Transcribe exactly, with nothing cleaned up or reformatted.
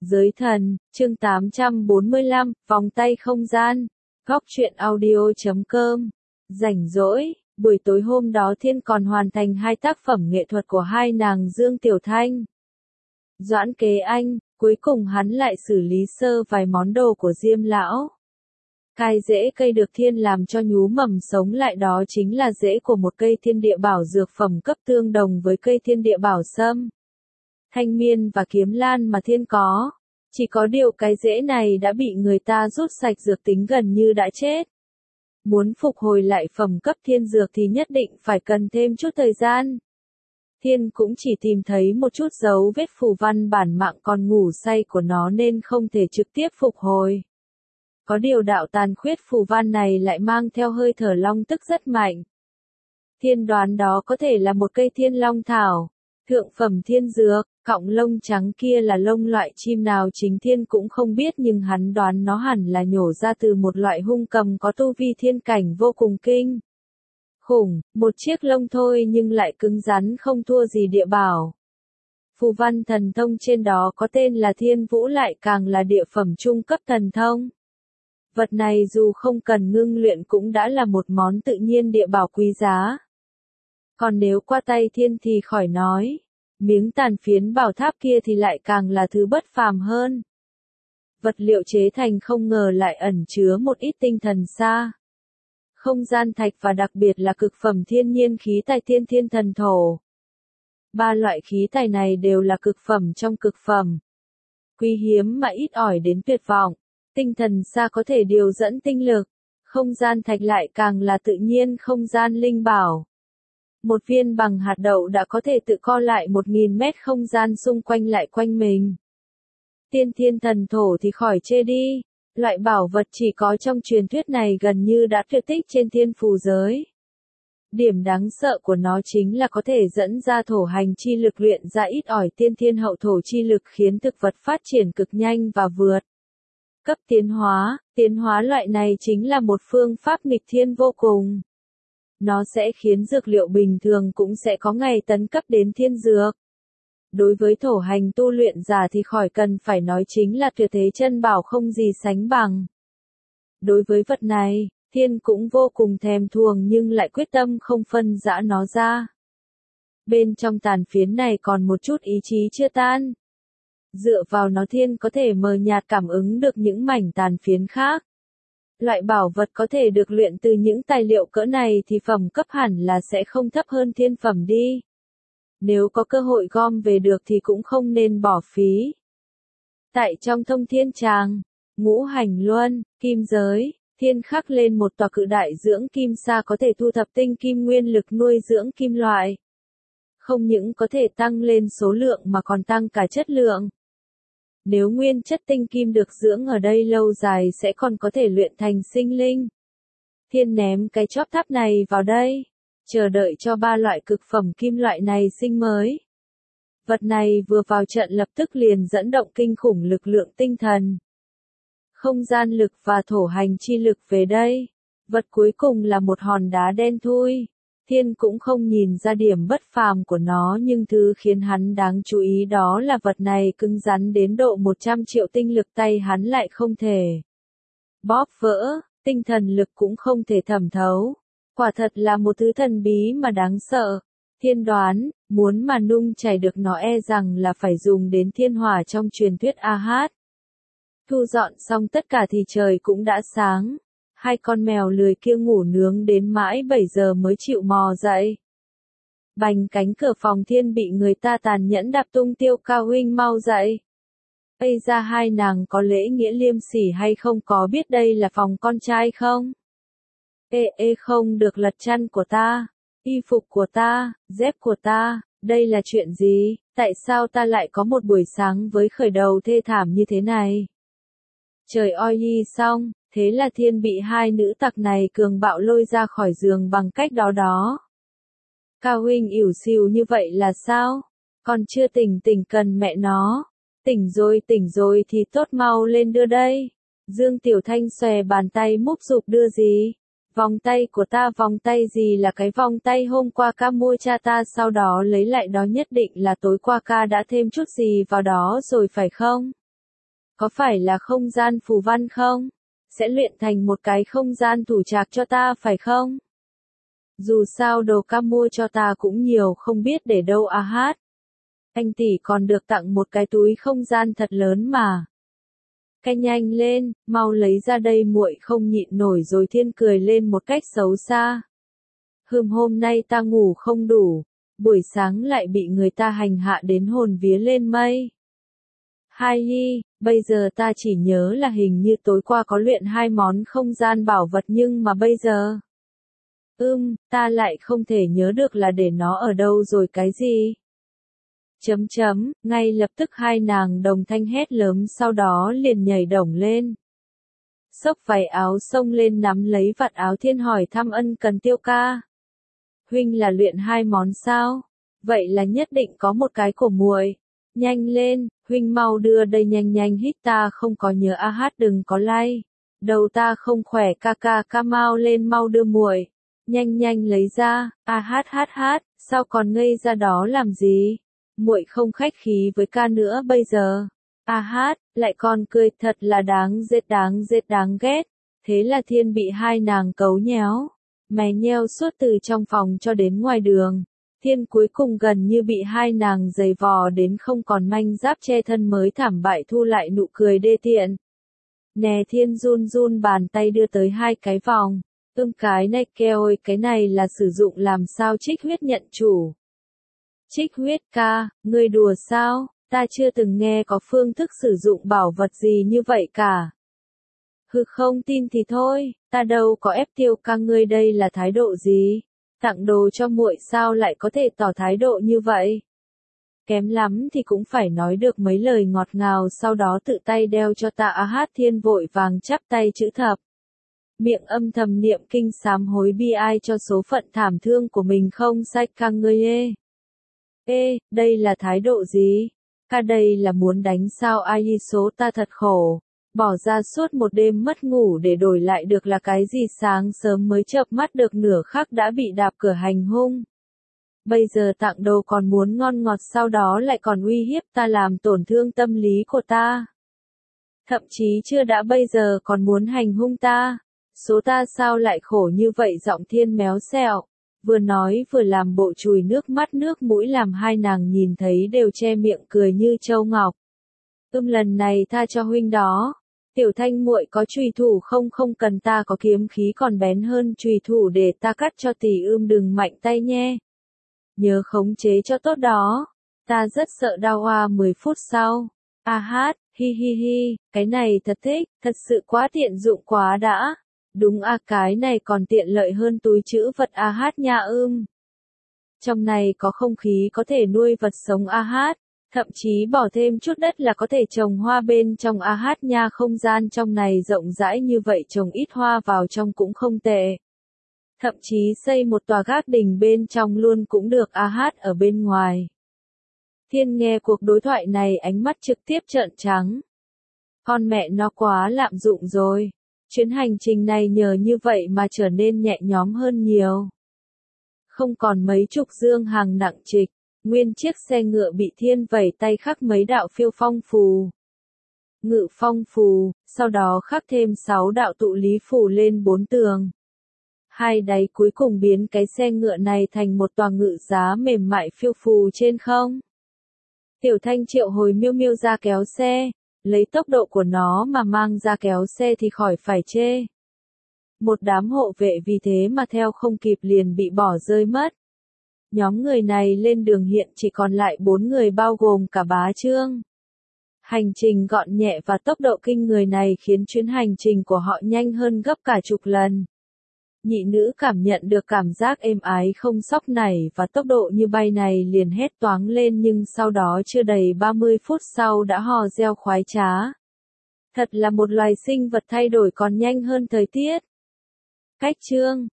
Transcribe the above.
Giới thần, chương tám trăm bốn mươi lăm, vòng tay không gian, góc truyện audio chấm com. Rảnh rỗi, buổi tối hôm đó Thiên còn hoàn thành hai tác phẩm nghệ thuật của hai nàng Dương Tiểu Thanh, Doãn Kế Anh, cuối cùng hắn lại xử lý sơ vài món đồ của Diêm Lão. Cái rễ cây được Thiên làm cho nhú mầm sống lại đó chính là rễ của một cây thiên địa bảo dược phẩm cấp tương đồng với cây thiên địa bảo sâm, thanh miên và kiếm lan mà Thiên có. Chỉ có điều cái rễ này đã bị người ta rút sạch dược tính gần như đã chết. Muốn phục hồi lại phẩm cấp thiên dược thì nhất định phải cần thêm chút thời gian. Thiên cũng chỉ tìm thấy một chút dấu vết phù văn bản mạng còn ngủ say của nó nên không thể trực tiếp phục hồi. Có điều đạo tàn khuyết phù văn này lại mang theo hơi thở long tức rất mạnh. Thiên đoán đó có thể là một cây thiên long thảo, thượng phẩm thiên dược. Cọng lông trắng kia là lông loại chim nào chính Thiên cũng không biết, nhưng hắn đoán nó hẳn là nhổ ra từ một loại hung cầm có tu vi thiên cảnh vô cùng kinh khủng, một chiếc lông thôi nhưng lại cứng rắn không thua gì địa bảo. Phù văn thần thông trên đó có tên là Thiên Vũ, lại càng là địa phẩm trung cấp thần thông. Vật này dù không cần ngưng luyện cũng đã là một món tự nhiên địa bảo quý giá. Còn nếu qua tay Thiên thì khỏi nói. Miếng tàn phiến bảo tháp kia thì lại càng là thứ bất phàm hơn. Vật liệu chế thành không ngờ lại ẩn chứa một ít tinh thần xa. Không gian thạch và đặc biệt là cực phẩm thiên nhiên khí tài thiên thiên thần thổ. Ba loại khí tài này đều là cực phẩm trong cực phẩm. Quý hiếm mà ít ỏi đến tuyệt vọng. Tinh thần xa có thể điều dẫn tinh lực. Không gian thạch lại càng là tự nhiên không gian linh bảo. Một viên bằng hạt đậu đã có thể tự co lại một nghìn mét không gian xung quanh lại quanh mình. Tiên thiên thần thổ thì khỏi chê đi. Loại bảo vật chỉ có trong truyền thuyết này gần như đã tuyệt tích trên thiên phù giới. Điểm đáng sợ của nó chính là có thể dẫn ra thổ hành chi lực luyện ra ít ỏi tiên thiên hậu thổ chi lực, khiến thực vật phát triển cực nhanh và vượt cấp tiến hóa. Tiến hóa loại này chính là một phương pháp nghịch thiên vô cùng. Nó sẽ khiến dược liệu bình thường cũng sẽ có ngày tấn cấp đến thiên dược. Đối với thổ hành tu luyện giả thì khỏi cần phải nói, chính là tuyệt thế chân bảo không gì sánh bằng. Đối với vật này, Thiên cũng vô cùng thèm thuồng nhưng lại quyết tâm không phân rã nó ra. Bên trong tàn phiến này còn một chút ý chí chưa tan. Dựa vào nó Thiên có thể mờ nhạt cảm ứng được những mảnh tàn phiến khác. Loại bảo vật có thể được luyện từ những tài liệu cỡ này thì phẩm cấp hẳn là sẽ không thấp hơn thiên phẩm đi. Nếu có cơ hội gom về được thì cũng không nên bỏ phí. Tại trong thông thiên tràng, ngũ hành luân, kim giới, Thiên khắc lên một tòa cự đại dưỡng kim sa có thể thu thập tinh kim nguyên lực nuôi dưỡng kim loại. Không những có thể tăng lên số lượng mà còn tăng cả chất lượng. Nếu nguyên chất tinh kim được dưỡng ở đây lâu dài sẽ còn có thể luyện thành sinh linh. Thiên ném cái chóp tháp này vào đây, chờ đợi cho ba loại cực phẩm kim loại này sinh mới. Vật này vừa vào trận lập tức liền dẫn động kinh khủng lực lượng tinh thần, không gian lực và thổ hành chi lực về đây. Vật cuối cùng là một hòn đá đen thui. Thiên cũng không nhìn ra điểm bất phàm của nó, nhưng thứ khiến hắn đáng chú ý đó là vật này cứng rắn đến độ một trăm triệu tinh lực tay hắn lại không thể bóp vỡ, tinh thần lực cũng không thể thẩm thấu. Quả thật là một thứ thần bí mà đáng sợ. Thiên đoán, muốn mà nung chảy được nó e rằng là phải dùng đến thiên hỏa trong truyền thuyết A Hát. Thu dọn xong tất cả thì trời cũng đã sáng. Hai con mèo lười kia ngủ nướng đến mãi bảy giờ mới chịu mò dậy. Bành, cánh cửa phòng Thiên bị người ta tàn nhẫn đạp tung. Tiêu Cao huynh mau dậy. Ây ra, hai nàng có lễ nghĩa liêm sỉ hay không, có biết đây là phòng con trai không? Ê ê, không được lật chăn của ta, y phục của ta, dép của ta, đây là chuyện gì? Tại sao ta lại có một buổi sáng với khởi đầu thê thảm như thế này? Trời oi y xong. Thế là Thiên bị hai nữ tặc này cường bạo lôi ra khỏi giường bằng cách đó đó. Cao huynh ỉu xìu như vậy là sao? Còn chưa tỉnh tỉnh cần mẹ nó. Tỉnh rồi tỉnh rồi thì tốt, mau lên đưa đây. Dương Tiểu Thanh xòe bàn tay múc giục đưa gì? Vòng tay của ta. Vòng tay gì? Là cái vòng tay hôm qua ca mua cha ta sau đó lấy lại đó, nhất định là tối qua ca đã thêm chút gì vào đó rồi phải không? Có phải là không gian phù văn không? Sẽ luyện thành một cái không gian thủ trạc cho ta phải không? Dù sao đồ ca mua cho ta cũng nhiều không biết để đâu a hát. Anh tỷ còn được tặng một cái túi không gian thật lớn mà. Cái nhanh lên, mau lấy ra đây muội không nhịn nổi rồi Thiên cười lên một cách xấu xa. Hừm hôm nay ta ngủ không đủ, buổi sáng lại bị người ta hành hạ đến hồn vía lên mây. Hai Ly, bây giờ ta chỉ nhớ là hình như tối qua có luyện hai món không gian bảo vật nhưng mà bây giờ... Ưm, ta lại không thể nhớ được là để nó ở đâu rồi cái gì. Chấm chấm, ngay lập tức hai nàng đồng thanh hét lớn sau đó liền nhảy đổng lên. Xốc váy áo xông lên nắm lấy vạt áo Thiên hỏi thăm ân cần Tiêu ca. Huynh là luyện hai món sao? Vậy là nhất định có một cái của muội. Nhanh lên, huynh mau đưa đây nhanh nhanh hít ta không có nhớ a hát đừng có lay. Đầu ta không khỏe ca ca ca mau lên mau đưa muội. Nhanh nhanh lấy ra, a hát hát hát, sao còn ngây ra đó làm gì? Muội không khách khí với ca nữa bây giờ. A hát, lại còn cười thật là đáng ghét đáng ghét đáng ghét. Thế là Thiên bị hai nàng cấu nhéo, mè nheo suốt từ trong phòng cho đến ngoài đường. Thiên cuối cùng gần như bị hai nàng giày vò đến không còn manh giáp che thân mới thảm bại thu lại nụ cười đê tiện. Nè Thiên run run bàn tay đưa tới hai cái vòng. Ưm cái này keo ơi cái này là sử dụng làm sao trích huyết nhận chủ. Trích huyết ca, ngươi đùa sao, ta chưa từng nghe có phương thức sử dụng bảo vật gì như vậy cả. Hừ không tin thì thôi, ta đâu có ép Tiêu ca ngươi đây là thái độ gì, tặng đồ cho muội sao lại có thể tỏ thái độ như vậy. Kém lắm thì cũng phải nói được mấy lời ngọt ngào sau đó tự tay đeo cho ta a hát Thiên vội vàng chắp tay chữ thập. Miệng âm thầm niệm kinh sám hối bi ai cho số phận thảm thương của mình không sách ca ngươi ê. Ê, đây là thái độ gì? Ca đây là muốn đánh sao ai số ta thật khổ. Bỏ ra suốt một đêm mất ngủ để đổi lại được là cái gì sáng sớm mới chợp mắt được nửa khắc đã bị đạp cửa hành hung. Bây giờ tặng đồ còn muốn ngon ngọt sau đó lại còn uy hiếp ta làm tổn thương tâm lý của ta. Thậm chí chưa đã bây giờ còn muốn hành hung ta. Số ta sao lại khổ như vậy giọng Thiên méo xẹo. Vừa nói vừa làm bộ chùi nước mắt nước mũi làm hai nàng nhìn thấy đều che miệng cười như châu ngọc. Ưm lần này tha cho huynh đó. Tiểu Thanh muội có chùy thủ không không cần ta có kiếm khí còn bén hơn chùy thủ để ta cắt cho tỷ ưm đừng mạnh tay nhé. Nhớ khống chế cho tốt đó. Ta rất sợ đau hoa mười phút sau. A hát, hi hi hi, cái này thật thích, thật sự quá tiện dụng quá đã. Đúng a cái này còn tiện lợi hơn túi trữ vật a hát nha ưm. Trong này có không khí có thể nuôi vật sống a hát, thậm chí bỏ thêm chút đất là có thể trồng hoa bên trong a hát nha không gian trong này rộng rãi như vậy trồng ít hoa vào trong cũng không tệ. Thậm chí xây một tòa gác đỉnh bên trong luôn cũng được a hát ở bên ngoài. Thiên nghe cuộc đối thoại này ánh mắt trực tiếp trợn trắng. Con mẹ nó quá lạm dụng rồi. Chuyến hành trình này nhờ như vậy mà trở nên nhẹ nhõm hơn nhiều. Không còn mấy chục dương hàng nặng trịch, nguyên chiếc xe ngựa bị Thiên vẩy tay khắc mấy đạo phiêu phong phù. Ngự phong phù, sau đó khắc thêm sáu đạo tụ lý phù lên bốn tường. Hai đáy cuối cùng biến cái xe ngựa này thành một tòa ngự giá mềm mại phiêu phù trên không. Tiểu Thanh triệu hồi Miêu Miêu ra kéo xe. Lấy tốc độ của nó mà mang ra kéo xe thì khỏi phải chê. Một đám hộ vệ vì thế mà theo không kịp liền bị bỏ rơi mất. Nhóm người này lên đường hiện chỉ còn lại bốn người bao gồm cả Bá Trương. Hành trình gọn nhẹ và tốc độ kinh người này khiến chuyến hành trình của họ nhanh hơn gấp cả chục lần. Nhị nữ cảm nhận được cảm giác êm ái không sóc nảy và tốc độ như bay này liền hét toáng lên nhưng sau đó chưa đầy ba mươi phút sau đã hò reo khoái trá. Thật là một loài sinh vật thay đổi còn nhanh hơn thời tiết. Cách chương